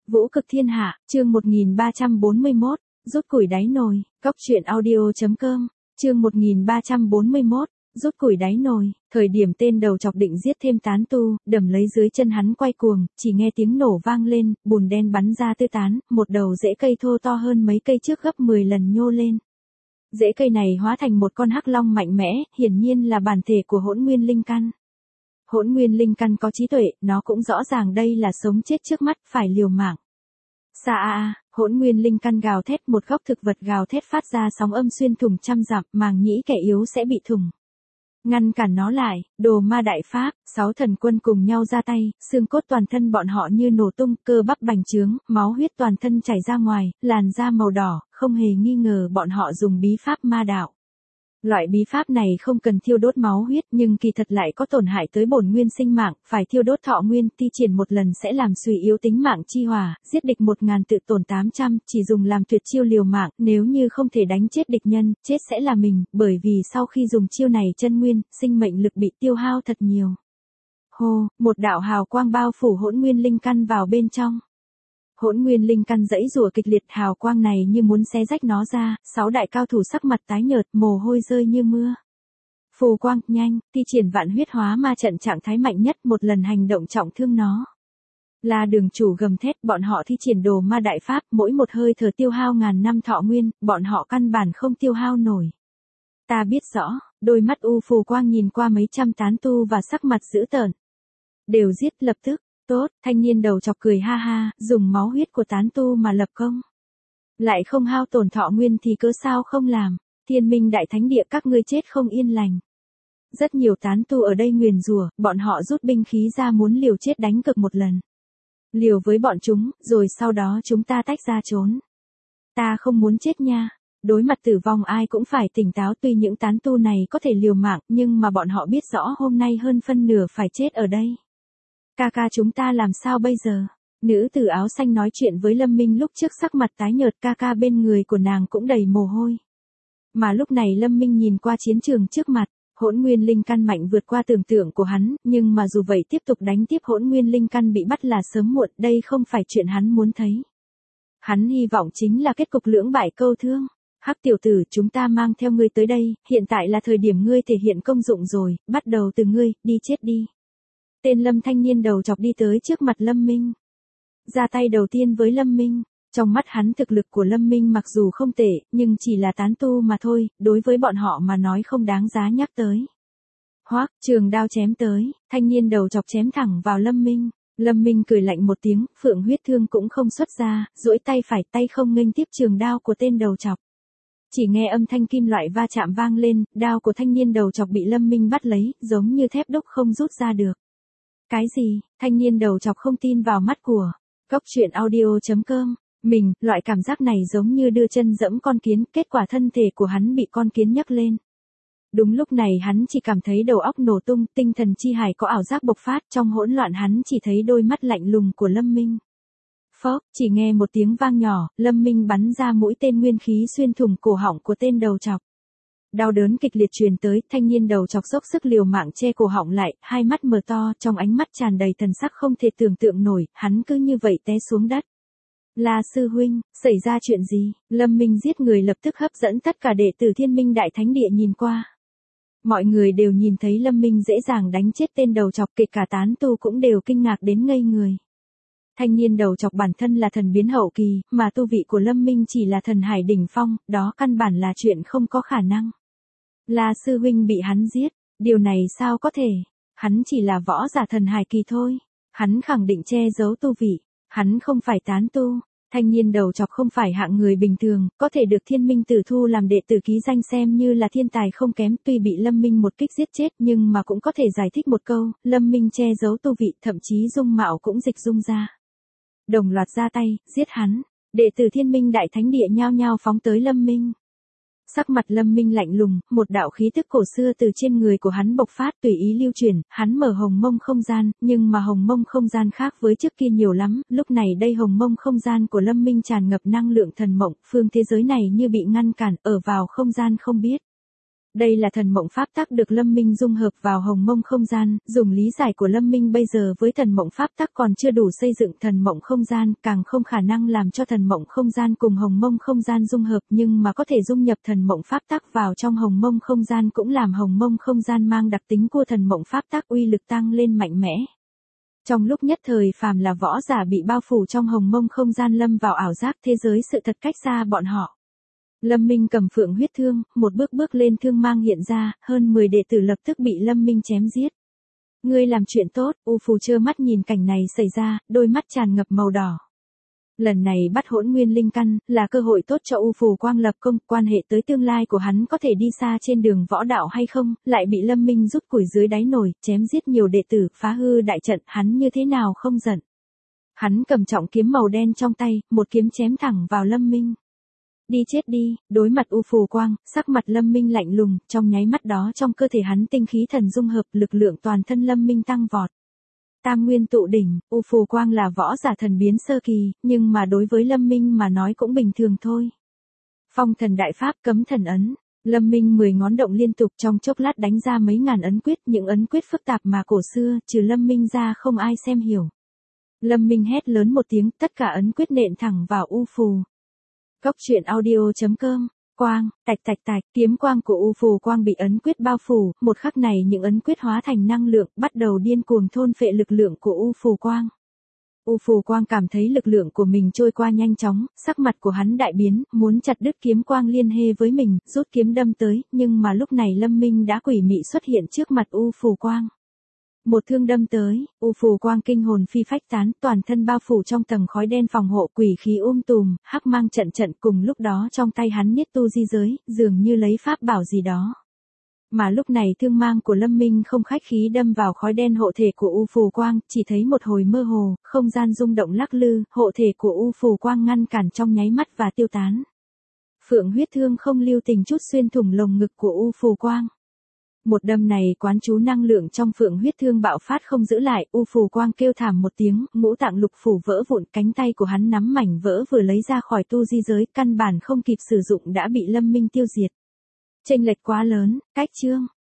Vũ cực thiên hạ, chương 1341, rút củi đáy nồi, Cóc truyện audio.com, chương 1341, rút củi đáy nồi, thời điểm tên đầu chọc định giết thêm tán tu, đầm lấy dưới chân hắn quay cuồng, chỉ nghe tiếng nổ vang lên, bùn đen bắn ra tứ tán, một đầu rễ cây thô to hơn mấy cây trước gấp 10 lần nhô lên. Rễ cây này hóa thành một con hắc long mạnh mẽ, hiển nhiên là bản thể của Hỗn Nguyên Linh Căn. Hỗn Nguyên Linh Căn có trí tuệ, nó cũng rõ ràng đây là sống chết trước mắt, phải liều mạng. Xa Hỗn Nguyên Linh Căn gào thét, một góc thực vật gào thét phát ra sóng âm xuyên thủng trăm dặm, màng nhĩ kẻ yếu sẽ bị thủng. Ngăn cản nó lại, Đồ Ma Đại Pháp, 6 thần quân cùng nhau ra tay, xương cốt toàn thân bọn họ như nổ tung, cơ bắp bành trướng, máu huyết toàn thân chảy ra ngoài, làn da màu đỏ, không hề nghi ngờ bọn họ dùng bí pháp ma đạo. Loại bí pháp này không cần thiêu đốt máu huyết nhưng kỳ thật lại có tổn hại tới bổn nguyên sinh mạng, phải thiêu đốt thọ nguyên, thi triển một lần sẽ làm suy yếu tính mạng chi hỏa, giết địch 1000 tự tổn 800, chỉ dùng làm tuyệt chiêu liều mạng, nếu như không thể đánh chết địch nhân, chết sẽ là mình, bởi vì sau khi dùng chiêu này chân nguyên, sinh mệnh lực bị tiêu hao thật nhiều. Hô, một đạo hào quang bao phủ Hỗn Nguyên Linh Căn vào bên trong. Hỗn Nguyên Linh Căn giãy giụa kịch liệt, hào quang này như muốn xé rách nó ra, 6 đại cao thủ sắc mặt tái nhợt, mồ hôi rơi như mưa. Phù quang, nhanh, thi triển vạn huyết hóa ma trận trạng thái mạnh nhất, một lần hành động trọng thương nó. La Đường Chủ gầm thét, bọn họ thi triển Đồ Ma Đại Pháp, mỗi một hơi thở tiêu hao ngàn năm thọ nguyên, bọn họ căn bản không tiêu hao nổi. Ta biết rõ, đôi mắt u phù quang nhìn qua mấy trăm tán tu và sắc mặt dữ tợn. Đều giết lập tức. Tốt, thanh niên đầu chọc cười ha ha, dùng máu huyết của tán tu mà lập công. Lại không hao tổn thọ nguyên thì cớ sao không làm, Thiên Minh Đại Thánh Địa các ngươi chết không yên lành. Rất nhiều tán tu ở đây nguyền rủa, bọn họ rút binh khí ra muốn liều chết đánh cực một lần. Liều với bọn chúng, rồi sau đó chúng ta tách ra trốn. Ta không muốn chết nha. Đối mặt tử vong ai cũng phải tỉnh táo, tuy những tán tu này có thể liều mạng nhưng mà bọn họ biết rõ hôm nay hơn phân nửa phải chết ở đây. Ca ca chúng ta làm sao bây giờ? Nữ tử áo xanh nói chuyện với Lâm Minh lúc trước sắc mặt tái nhợt, ca ca bên người của nàng cũng đầy mồ hôi. Mà lúc này Lâm Minh nhìn qua chiến trường trước mặt, Hỗn Nguyên Linh Căn mạnh vượt qua tưởng tượng của hắn, nhưng mà dù vậy tiếp tục đánh tiếp Hỗn Nguyên Linh Căn bị bắt là sớm muộn, đây không phải chuyện hắn muốn thấy. Hắn hy vọng chính là kết cục lưỡng bại câu thương. Hắc tiểu tử, chúng ta mang theo ngươi tới đây, hiện tại là thời điểm ngươi thể hiện công dụng rồi, bắt đầu từ ngươi, đi chết đi. Tên Lâm thanh niên đầu chọc đi tới trước mặt Lâm Minh. Ra tay đầu tiên với Lâm Minh. Trong mắt hắn thực lực của Lâm Minh mặc dù không tệ, nhưng chỉ là tán tu mà thôi, đối với bọn họ mà nói không đáng giá nhắc tới. Hoác, trường đao chém tới, thanh niên đầu chọc chém thẳng vào Lâm Minh. Lâm Minh cười lạnh một tiếng, phượng huyết thương cũng không xuất ra, duỗi tay phải tay không nghênh tiếp trường đao của tên đầu chọc. Chỉ nghe âm thanh kim loại va chạm vang lên, đao của thanh niên đầu chọc bị Lâm Minh bắt lấy, giống như thép đúc không rút ra được. Cái gì? Thanh niên đầu chọc không tin vào mắt của Cóc truyện audio.com. Loại cảm giác này giống như đưa chân dẫm con kiến, kết quả thân thể của hắn bị con kiến nhấc lên. Đúng lúc này hắn chỉ cảm thấy đầu óc nổ tung, tinh thần chi hải có ảo giác bộc phát, trong hỗn loạn hắn chỉ thấy đôi mắt lạnh lùng của Lâm Minh. Phốc, chỉ nghe một tiếng vang nhỏ, Lâm Minh bắn ra mũi tên nguyên khí xuyên thủng cổ họng của tên đầu chọc. Đau đớn kịch liệt truyền tới, thanh niên đầu chọc dốc sức liều mạng che cổ họng lại, hai mắt mở to, trong ánh mắt tràn đầy thần sắc không thể tưởng tượng nổi, hắn cứ như vậy té xuống đất. La sư huynh, xảy ra chuyện gì? Lâm Minh giết người lập tức hấp dẫn tất cả đệ tử Thiên Minh Đại Thánh Địa nhìn qua. Mọi người đều nhìn thấy Lâm Minh dễ dàng đánh chết tên đầu chọc, kể cả tán tu cũng đều kinh ngạc đến ngây người. Thanh niên đầu chọc bản thân là thần biến hậu kỳ, mà tu vị của Lâm Minh chỉ là thần hải đỉnh phong, đó căn bản là chuyện không có khả năng. La sư huynh bị hắn giết, điều này sao có thể? Hắn chỉ là võ giả thần hải kỳ thôi. Hắn khẳng định che giấu tu vị, hắn không phải tán tu. Thanh niên đầu chọc không phải hạng người bình thường, có thể được Thiên Minh Tử thu làm đệ tử ký danh xem như là thiên tài không kém, tuy bị Lâm Minh một kích giết chết nhưng mà cũng có thể giải thích một câu, Lâm Minh che giấu tu vị, thậm chí dung mạo cũng dịch dung ra. Đồng loạt ra tay, giết hắn. Đệ tử Thiên Minh Đại Thánh Địa nhao nhao phóng tới Lâm Minh. Sắc mặt Lâm Minh lạnh lùng, một đạo khí tức cổ xưa từ trên người của hắn bộc phát tùy ý lưu chuyển, hắn mở hồng mông không gian, nhưng mà hồng mông không gian khác với trước kia nhiều lắm, lúc này đây hồng mông không gian của Lâm Minh tràn ngập năng lượng thần mộng, phương thế giới này như bị ngăn cản, ở vào không gian không biết. Đây là thần mộng pháp tắc được Lâm Minh dung hợp vào hồng mông không gian, dùng lý giải của Lâm Minh bây giờ với thần mộng pháp tắc còn chưa đủ xây dựng thần mộng không gian, càng không khả năng làm cho thần mộng không gian cùng hồng mông không gian dung hợp, nhưng mà có thể dung nhập thần mộng pháp tắc vào trong hồng mông không gian cũng làm hồng mông không gian mang đặc tính của thần mộng pháp tắc uy lực tăng lên mạnh mẽ. Trong lúc nhất thời phàm là võ giả bị bao phủ trong hồng mông không gian lâm vào ảo giác thế giới sự thật cách xa bọn họ. Lâm Minh cầm phượng huyết thương, một bước bước lên thương mang hiện ra, hơn 10 đệ tử lập tức bị Lâm Minh chém giết. Ngươi làm chuyện tốt, U Phù trơ mắt nhìn cảnh này xảy ra, đôi mắt tràn ngập màu đỏ. Lần này bắt hỗn nguyên linh căn, là cơ hội tốt cho U Phù Quang lập công, quan hệ tới tương lai của hắn có thể đi xa trên đường võ đạo hay không, lại bị Lâm Minh rút củi dưới đáy nồi, chém giết nhiều đệ tử, phá hư đại trận, hắn như thế nào không giận. Hắn cầm trọng kiếm màu đen trong tay, một kiếm chém thẳng vào Lâm Minh. Đi chết đi, đối mặt U Phù Quang, sắc mặt Lâm Minh lạnh lùng, trong nháy mắt đó trong cơ thể hắn tinh khí thần dung hợp, lực lượng toàn thân Lâm Minh tăng vọt. Tam nguyên tụ đỉnh, U Phù Quang là võ giả thần biến sơ kỳ, nhưng mà đối với Lâm Minh mà nói cũng bình thường thôi. Phong thần đại pháp cấm thần ấn, Lâm Minh 10 ngón động liên tục trong chốc lát đánh ra mấy ngàn ấn quyết, những ấn quyết phức tạp mà cổ xưa, trừ Lâm Minh ra không ai xem hiểu. Lâm Minh hét lớn một tiếng, tất cả ấn quyết nện thẳng vào U Phù. Góc truyện audio.com, quang, tạch tạch tạch, kiếm quang của U Phù Quang bị ấn quyết bao phủ, một khắc này những ấn quyết hóa thành năng lượng, bắt đầu điên cuồng thôn phệ lực lượng của U Phù Quang. U Phù Quang cảm thấy lực lượng của mình trôi qua nhanh chóng, sắc mặt của hắn đại biến, muốn chặt đứt kiếm quang liên hệ với mình, rút kiếm đâm tới, nhưng mà lúc này Lâm Minh đã quỷ mị xuất hiện trước mặt U Phù Quang. Một thương đâm tới, U Phù Quang kinh hồn phi phách tán, toàn thân bao phủ trong tầng khói đen phòng hộ, quỷ khí tùm, hắc mang trận trận, cùng lúc đó trong tay hắn niết tu di giới, dường như lấy pháp bảo gì đó. Mà lúc này thương mang của Lâm Minh không khách khí đâm vào khói đen hộ thể của U Phù Quang, chỉ thấy một hồi mơ hồ, không gian rung động lắc lư, hộ thể của U Phù Quang ngăn cản trong nháy mắt và tiêu tán. Phượng huyết thương không lưu tình chút xuyên thủng lồng ngực của U Phù Quang. Một đâm này quán chú năng lượng trong phượng huyết thương bạo phát không giữ lại, U Phù Quang kêu thảm một tiếng, ngũ tạng lục phủ vỡ vụn, cánh tay của hắn nắm mảnh vỡ vừa lấy ra khỏi tu di giới, căn bản không kịp sử dụng đã bị Lâm Minh tiêu diệt. Chênh lệch quá lớn, cách chương.